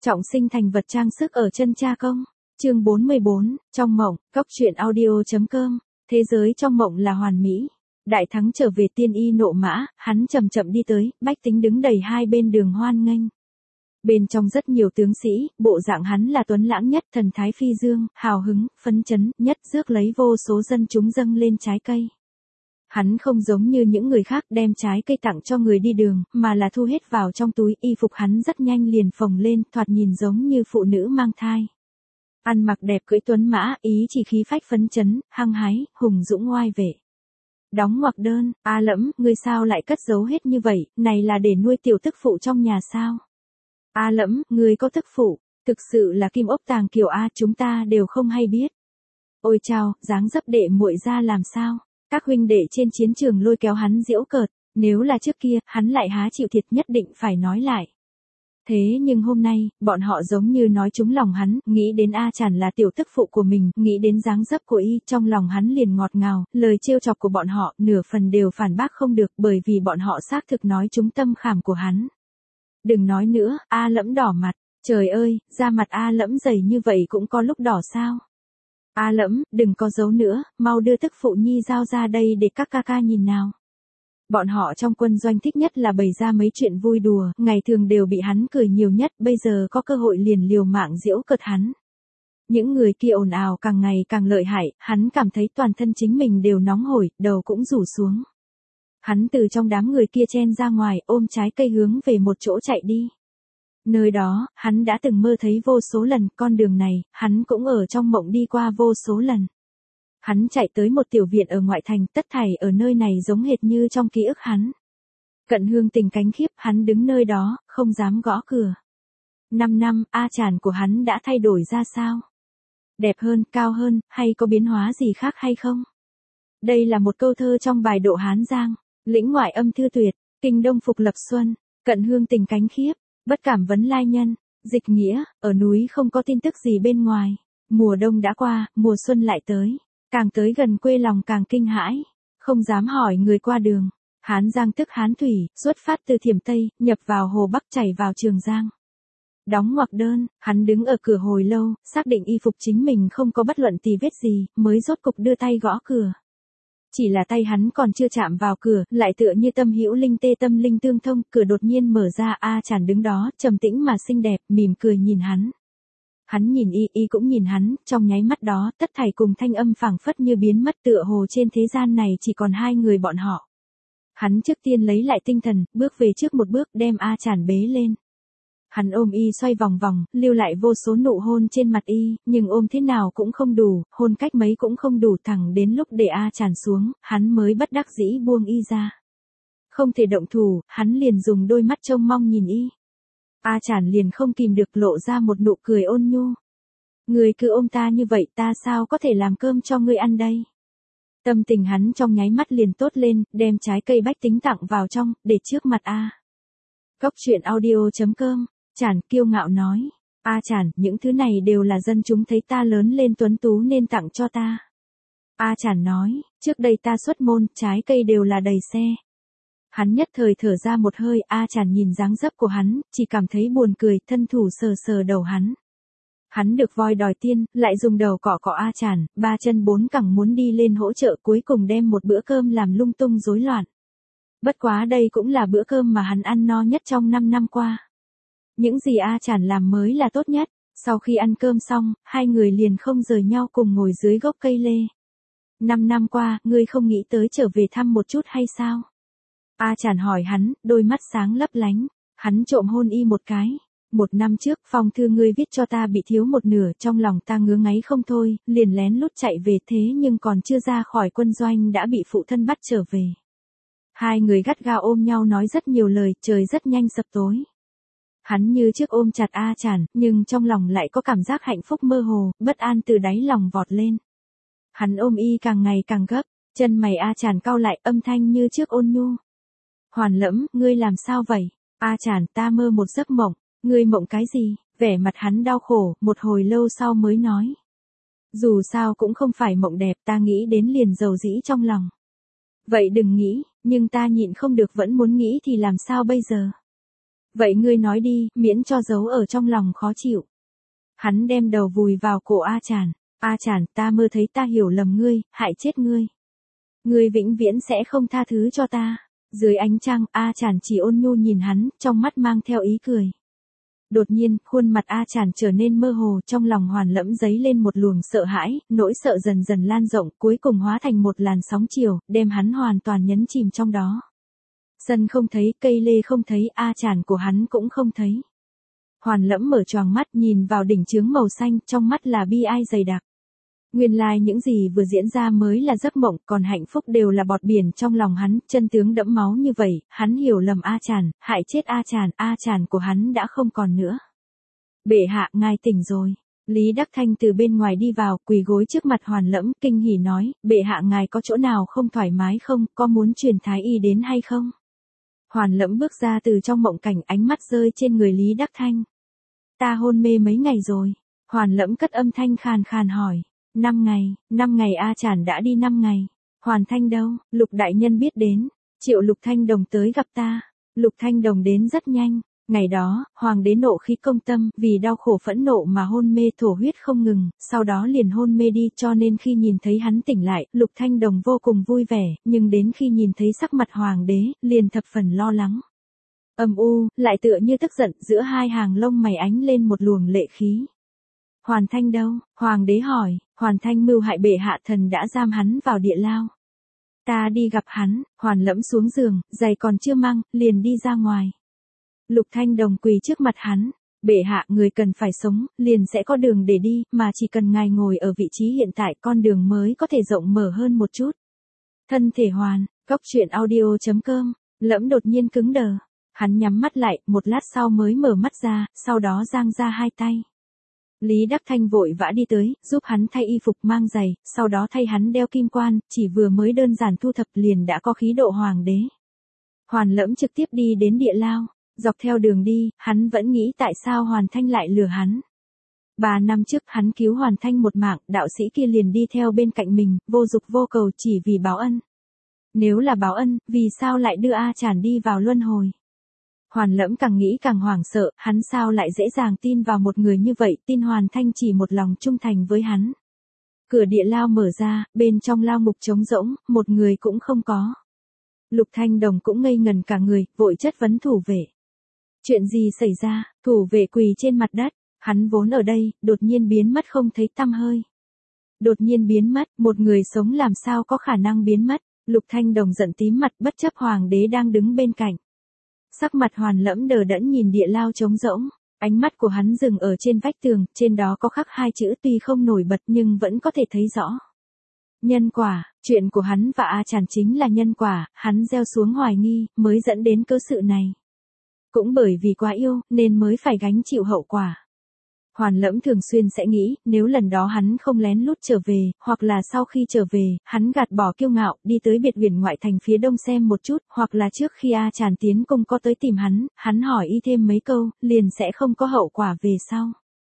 Trọng sinh thành vật trang sức ở chân cha công. Chương 44, trong mộng, Cốc truyện audio.com. Thế giới trong mộng là hoàn mỹ. Đại thắng trở về tiên y nộ mã, hắn chậm chậm đi tới, bách tính đứng đầy hai bên đường hoan nghênh. Bên trong rất nhiều tướng sĩ, bộ dạng hắn là tuấn lãng nhất, thần thái phi dương, hào hứng, phấn chấn, nhất rước lấy vô số dân chúng dâng lên trái cây. Hắn không giống như những người khác đem trái cây tặng cho người đi đường, mà là thu hết vào trong túi, y phục hắn rất nhanh liền phồng lên, thoạt nhìn giống như phụ nữ mang thai. Ăn mặc đẹp cưỡi tuấn mã, ý chỉ khí phách phấn chấn, hăng hái, hùng dũng oai vệ. Đóng ngoặc đơn, A Lẫm, ngươi sao lại cất giấu hết như vậy, này là để nuôi tiểu tức phụ trong nhà sao? A Lẫm, ngươi có tức phụ, thực sự là kim ốc tàng kiều A, chúng ta đều không hay biết. Ôi chao, dáng dấp đệ muội ra làm sao? Các huynh đệ trên chiến trường lôi kéo hắn giễu cợt, nếu là trước kia, hắn lại há chịu thiệt, nhất định phải nói lại. Thế nhưng hôm nay, bọn họ giống như nói trúng lòng hắn, nghĩ đến A Chản là tiểu tức phụ của mình, nghĩ đến dáng dấp của y, trong lòng hắn liền ngọt ngào, lời trêu chọc của bọn họ, nửa phần đều phản bác không được, bởi vì bọn họ xác thực nói trúng tâm khảm của hắn. Đừng nói nữa, A Lẫm đỏ mặt, trời ơi, da mặt A Lẫm dày như vậy cũng có lúc đỏ sao? A Lẫm, đừng có giấu nữa, mau đưa tức phụ nhi giao ra đây để các ca ca nhìn nào. Bọn họ trong quân doanh thích nhất là bày ra mấy chuyện vui đùa, ngày thường đều bị hắn cười nhiều nhất, bây giờ có cơ hội liền liều mạng giễu cợt hắn. Những người kia ồn ào càng ngày càng lợi hại, hắn cảm thấy toàn thân chính mình đều nóng hổi, đầu cũng rủ xuống. Hắn từ trong đám người kia chen ra ngoài, ôm trái cây hướng về một chỗ chạy đi. Nơi đó, hắn đã từng mơ thấy vô số lần, con đường này, hắn cũng ở trong mộng đi qua vô số lần. Hắn chạy tới một tiểu viện ở ngoại thành, tất thảy ở nơi này giống hệt như trong ký ức hắn. Cận Hương Tình cánh khiếp, hắn đứng nơi đó, không dám gõ cửa. 5 năm, A Chản của hắn đã thay đổi ra sao? Đẹp hơn, cao hơn, hay có biến hóa gì khác hay không? Đây là một câu thơ trong bài Độ Hán Giang, lĩnh ngoại âm thư tuyệt, kinh đông phục lập xuân, Cận Hương Tình cánh khiếp, bất cảm vấn lai nhân, dịch nghĩa, ở núi không có tin tức gì bên ngoài. Mùa đông đã qua, mùa xuân lại tới. Càng tới gần quê lòng càng kinh hãi, không dám hỏi người qua đường. Hán Giang tức Hán Thủy, xuất phát từ Thiểm Tây, nhập vào Hồ Bắc chảy vào Trường Giang. Đóng ngoặc đơn, hắn đứng ở cửa hồi lâu, xác định y phục chính mình không có bất luận tì vết gì, mới rốt cục đưa tay gõ cửa. Chỉ là tay hắn còn chưa chạm vào cửa, lại tựa như tâm hữu linh tê tâm linh tương thông, cửa đột nhiên mở ra, A Chản đứng đó, trầm tĩnh mà xinh đẹp, mỉm cười nhìn hắn. Hắn nhìn y cũng nhìn hắn, trong nháy mắt đó, tất thảy cùng thanh âm phảng phất như biến mất, tựa hồ trên thế gian này chỉ còn hai người bọn họ. Hắn trước tiên lấy lại tinh thần, bước về trước một bước, đem A Chản bế lên. Hắn ôm y xoay vòng vòng, lưu lại vô số nụ hôn trên mặt y, nhưng ôm thế nào cũng không đủ, hôn cách mấy cũng không đủ, thẳng đến lúc để A Chản xuống, hắn mới bất đắc dĩ buông y ra. Không thể động thủ, hắn liền dùng đôi mắt trông mong nhìn y. A Chản liền không kìm được lộ ra một nụ cười ôn nhu. Người cứ ôm ta như vậy, ta sao có thể làm cơm cho ngươi ăn đây? Tâm tình hắn trong nháy mắt liền tốt lên, đem trái cây bách tính tặng vào trong, để trước mặt A. Cốc truyện audio.com, Chản kiêu ngạo nói. A Chản, những thứ này đều là dân chúng thấy ta lớn lên tuấn tú nên tặng cho ta. A Chản nói, trước đây ta xuất môn, trái cây đều là đầy xe. Hắn nhất thời thở ra một hơi, A Chản nhìn dáng dấp của hắn, chỉ cảm thấy buồn cười, thân thủ sờ sờ đầu hắn. Hắn được voi đòi tiên, lại dùng đầu cọ cọ A Chản, ba chân bốn cẳng muốn đi lên hỗ trợ, cuối cùng đem một bữa cơm làm lung tung rối loạn. Bất quá đây cũng là bữa cơm mà hắn ăn no nhất trong 5 năm qua. Những gì A Chản làm mới là tốt nhất. Sau khi ăn cơm xong, hai người liền không rời nhau cùng ngồi dưới gốc cây lê. 5 năm qua, ngươi không nghĩ tới trở về thăm một chút hay sao? A Chản hỏi hắn, đôi mắt sáng lấp lánh. Hắn trộm hôn y một cái. 1 năm trước, phong thư ngươi viết cho ta bị thiếu một nửa, trong lòng ta ngứa ngáy không thôi, liền lén lút chạy về, thế nhưng còn chưa ra khỏi quân doanh đã bị phụ thân bắt trở về. Hai người gắt gao ôm nhau nói rất nhiều lời, trời rất nhanh sập tối. Hắn như trước ôm chặt A Chản, nhưng trong lòng lại có cảm giác hạnh phúc mơ hồ, bất an từ đáy lòng vọt lên. Hắn ôm y càng ngày càng gấp, chân mày A Chản cau lại, âm thanh như trước ôn nhu. Hoàn Lẫm, ngươi làm sao vậy? A Chản, ta mơ một giấc mộng. Ngươi mộng cái gì? Vẻ mặt hắn đau khổ, một hồi lâu sau mới nói. Dù sao cũng không phải mộng đẹp, ta nghĩ đến liền dầu dĩ trong lòng. Vậy đừng nghĩ, nhưng ta nhịn không được vẫn muốn nghĩ thì làm sao bây giờ? Vậy ngươi nói đi, miễn cho giấu ở trong lòng khó chịu. Hắn đem đầu vùi vào cổ A Chản. A Chản, ta mơ thấy ta hiểu lầm ngươi, hại chết ngươi. Ngươi vĩnh viễn sẽ không tha thứ cho ta. Dưới ánh trăng, A Chản chỉ ôn nhu nhìn hắn, trong mắt mang theo ý cười. Đột nhiên, khuôn mặt A Chản trở nên mơ hồ, trong lòng Hoàn Lẫm dấy lên một luồng sợ hãi, nỗi sợ dần dần lan rộng, cuối cùng hóa thành một làn sóng chiều, đem hắn hoàn toàn nhấn chìm trong đó. Sân không thấy, cây lê không thấy, A Chản của hắn cũng không thấy. Hoàn Lẫm mở choàng mắt nhìn vào đỉnh chướng màu xanh, trong mắt là bi ai dày đặc. Nguyên lai những gì vừa diễn ra mới là giấc mộng, còn hạnh phúc đều là bọt biển trong lòng hắn, chân tướng đẫm máu như vậy, hắn hiểu lầm A Chản, hại chết A Chản của hắn đã không còn nữa. Bệ hạ, ngài tỉnh rồi. Lý Đắc Thanh từ bên ngoài đi vào, quỳ gối trước mặt Hoàn Lẫm, kinh hỉ nói, bệ hạ ngài có chỗ nào không thoải mái không, có muốn truyền thái y đến hay không? Hoàn Lẫm bước ra từ trong mộng cảnh, ánh mắt rơi trên người Lý Đắc Thanh. Ta hôn mê mấy ngày rồi. Hoàn Lẫm cất âm thanh khàn khàn hỏi. 5 ngày A Chản đã đi 5 ngày. Hoàn Thanh đâu, Lục đại nhân biết đến. Triệu Lục Thanh Đồng tới gặp ta. Lục Thanh Đồng đến rất nhanh. Ngày đó, hoàng đế nộ khí công tâm, vì đau khổ phẫn nộ mà hôn mê thổ huyết không ngừng, sau đó liền hôn mê đi, cho nên khi nhìn thấy hắn tỉnh lại, Lục Thanh Đồng vô cùng vui vẻ, nhưng đến khi nhìn thấy sắc mặt hoàng đế, liền thập phần lo lắng. Âm u, lại tựa như tức giận, giữa hai hàng lông mày ánh lên một luồng lệ khí. Hoàn Thanh đâu? Hoàng đế hỏi. Hoàn Thanh mưu hại bệ hạ, thần đã giam hắn vào địa lao. Ta đi gặp hắn. Hoàn Lẫm xuống giường, giày còn chưa mang, liền đi ra ngoài. Lục Thanh Đồng quỳ trước mặt hắn. Bệ hạ, người cần phải sống, liền sẽ có đường để đi, mà chỉ cần ngài ngồi ở vị trí hiện tại, con đường mới có thể rộng mở hơn một chút. Thân thể Hoàn. Góc truyện audio.com. Lẫm đột nhiên cứng đờ. Hắn nhắm mắt lại, một lát sau mới mở mắt ra, sau đó giang ra hai tay. Lý Đắc Thanh vội vã đi tới, giúp hắn thay y phục mang giày, sau đó thay hắn đeo kim quan, chỉ vừa mới đơn giản thu thập liền đã có khí độ hoàng đế. Hoàn Lẫm trực tiếp đi đến địa lao, dọc theo đường đi, hắn vẫn nghĩ tại sao Hoàn Thanh lại lừa hắn. 3 năm trước hắn cứu Hoàn Thanh một mạng, đạo sĩ kia liền đi theo bên cạnh mình, vô dục vô cầu chỉ vì báo ân. Nếu là báo ân, vì sao lại đưa A Chản đi vào luân hồi? Hoàn Lẫm càng nghĩ càng hoảng sợ, hắn sao lại dễ dàng tin vào một người như vậy, tin Hoàn Thanh chỉ một lòng trung thành với hắn. Cửa địa lao mở ra, bên trong lao ngục trống rỗng, một người cũng không có. Lục Thanh Đồng cũng ngây ngần cả người, vội chất vấn thủ vệ. Chuyện gì xảy ra? Thủ vệ quỳ trên mặt đất, hắn vốn ở đây, đột nhiên biến mất không thấy tăm hơi. Đột nhiên biến mất, một người sống làm sao có khả năng biến mất? Lục Thanh Đồng giận tím mặt bất chấp hoàng đế đang đứng bên cạnh. Sắc mặt Hoàn Lẫm đờ đẫn nhìn địa lao trống rỗng, ánh mắt của hắn dừng ở trên vách tường, trên đó có khắc 2 chữ tuy không nổi bật nhưng vẫn có thể thấy rõ. Nhân quả, chuyện của hắn và A Chản chính là nhân quả, hắn gieo xuống hoài nghi, mới dẫn đến cơ sự này. Cũng bởi vì quá yêu, nên mới phải gánh chịu hậu quả. Hoàn Lẫm thường xuyên sẽ nghĩ, nếu lần đó hắn không lén lút trở về, hoặc là sau khi trở về, hắn gạt bỏ kiêu ngạo, đi tới biệt viện ngoại thành phía đông xem một chút, hoặc là trước khi A Chản tiến cung có tới tìm hắn hỏi y thêm mấy câu, liền sẽ không có hậu quả về sau.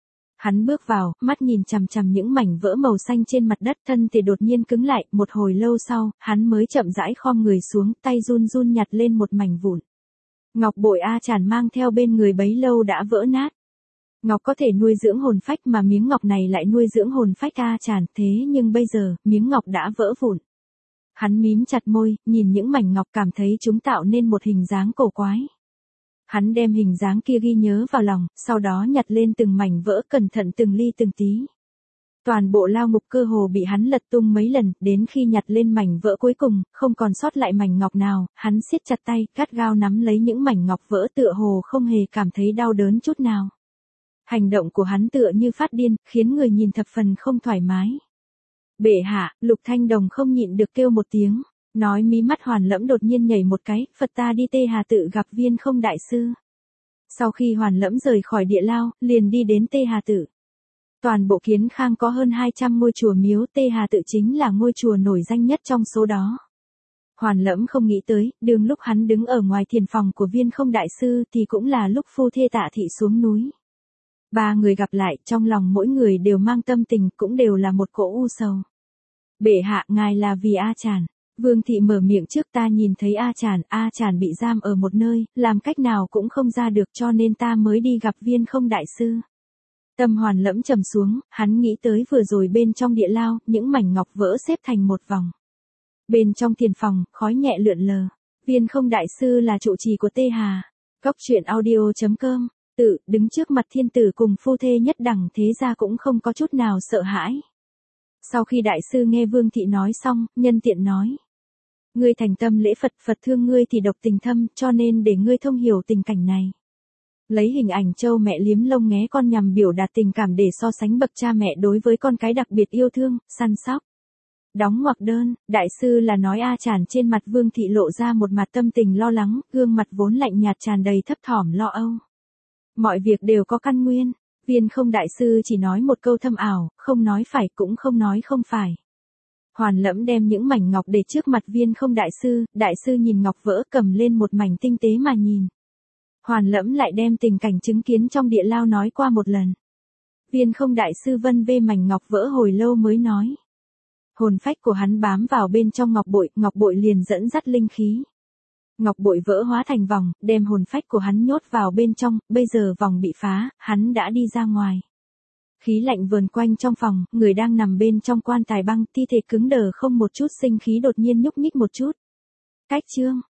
Hắn bước vào, mắt nhìn chằm chằm những mảnh vỡ màu xanh trên mặt đất, thân thể đột nhiên cứng lại, một hồi lâu sau, hắn mới chậm rãi khom người xuống, tay run run nhặt lên một mảnh vụn. Ngọc bội A Chản mang theo bên người bấy lâu đã vỡ nát. Ngọc có thể nuôi dưỡng hồn phách mà miếng ngọc này lại nuôi dưỡng hồn phách A Chản, thế nhưng bây giờ, miếng ngọc đã vỡ vụn. Hắn mím chặt môi, nhìn những mảnh ngọc cảm thấy chúng tạo nên một hình dáng cổ quái. Hắn đem hình dáng kia ghi nhớ vào lòng, sau đó nhặt lên từng mảnh vỡ cẩn thận từng ly từng tí. Toàn bộ lao ngục cơ hồ bị hắn lật tung mấy lần, đến khi nhặt lên mảnh vỡ cuối cùng, không còn sót lại mảnh ngọc nào, hắn siết chặt tay, gắt gao nắm lấy những mảnh ngọc vỡ tựa hồ không hề cảm thấy đau đớn chút nào. Hành động của hắn tựa như phát điên, khiến người nhìn thập phần không thoải mái. Bệ hạ, Lục Thanh Đồng không nhịn được kêu một tiếng, nói mí mắt Hoàn Lẫm đột nhiên nhảy một cái, Phật ta đi Tê Hà tự gặp Viên Không đại sư. Sau khi Hoàn Lẫm rời khỏi địa lao, liền đi đến Tê Hà tự. Toàn bộ Kiến Khang có hơn 200 ngôi chùa miếu, Tê Hà tự chính là ngôi chùa nổi danh nhất trong số đó. Hoàn Lẫm không nghĩ tới, đường lúc hắn đứng ở ngoài thiền phòng của Viên Không đại sư thì cũng là lúc phu thê Tạ thị xuống núi. 3 người gặp lại, trong lòng mỗi người đều mang tâm tình, cũng đều là một cỗ u sầu. Bệ hạ, ngài là vì A Chản. Vương thị mở miệng trước, ta nhìn thấy A Chản bị giam ở một nơi, làm cách nào cũng không ra được cho nên ta mới đi gặp Viên Không đại sư. Tâm Hoàn Lẫm trầm xuống, hắn nghĩ tới vừa rồi bên trong địa lao, những mảnh ngọc vỡ xếp thành một vòng. Bên trong tiền phòng, khói nhẹ lượn lờ. Viên Không đại sư là trụ trì của Tê Hà. Cóc truyện audio.com. Tự đứng trước mặt thiên tử cùng phu thê nhất đẳng thế gia cũng không có chút nào sợ hãi. Sau khi đại sư nghe Vương thị nói xong, nhân tiện nói. Ngươi thành tâm lễ Phật, Phật thương ngươi thì độc tình thâm, cho nên để ngươi thông hiểu tình cảnh này. Lấy hình ảnh Châu mẹ liếm lông nghé con nhằm biểu đạt tình cảm để so sánh bậc cha mẹ đối với con cái đặc biệt yêu thương, săn sóc. Đóng ngoặc đơn, đại sư là nói A Chản. Trên mặt Vương thị lộ ra một mặt tâm tình lo lắng, gương mặt vốn lạnh nhạt tràn đầy thấp thỏm lo âu. Mọi việc đều có căn nguyên, Viên Không đại sư chỉ nói một câu thâm ảo, không nói phải cũng không nói không phải. Hoàn Lẫm đem những mảnh ngọc để trước mặt Viên Không đại sư nhìn ngọc vỡ cầm lên một mảnh tinh tế mà nhìn. Hoàn Lẫm lại đem tình cảnh chứng kiến trong địa lao nói qua một lần. Viên Không đại sư vân vê mảnh ngọc vỡ hồi lâu mới nói. Hồn phách của hắn bám vào bên trong ngọc bội liền dẫn dắt linh khí. Ngọc bội vỡ hóa thành vòng, đem hồn phách của hắn nhốt vào bên trong, bây giờ vòng bị phá, hắn đã đi ra ngoài. Khí lạnh vờn quanh trong phòng, người đang nằm bên trong quan tài băng, thi thể cứng đờ không một chút sinh khí đột nhiên nhúc nhích một chút. Cách chương.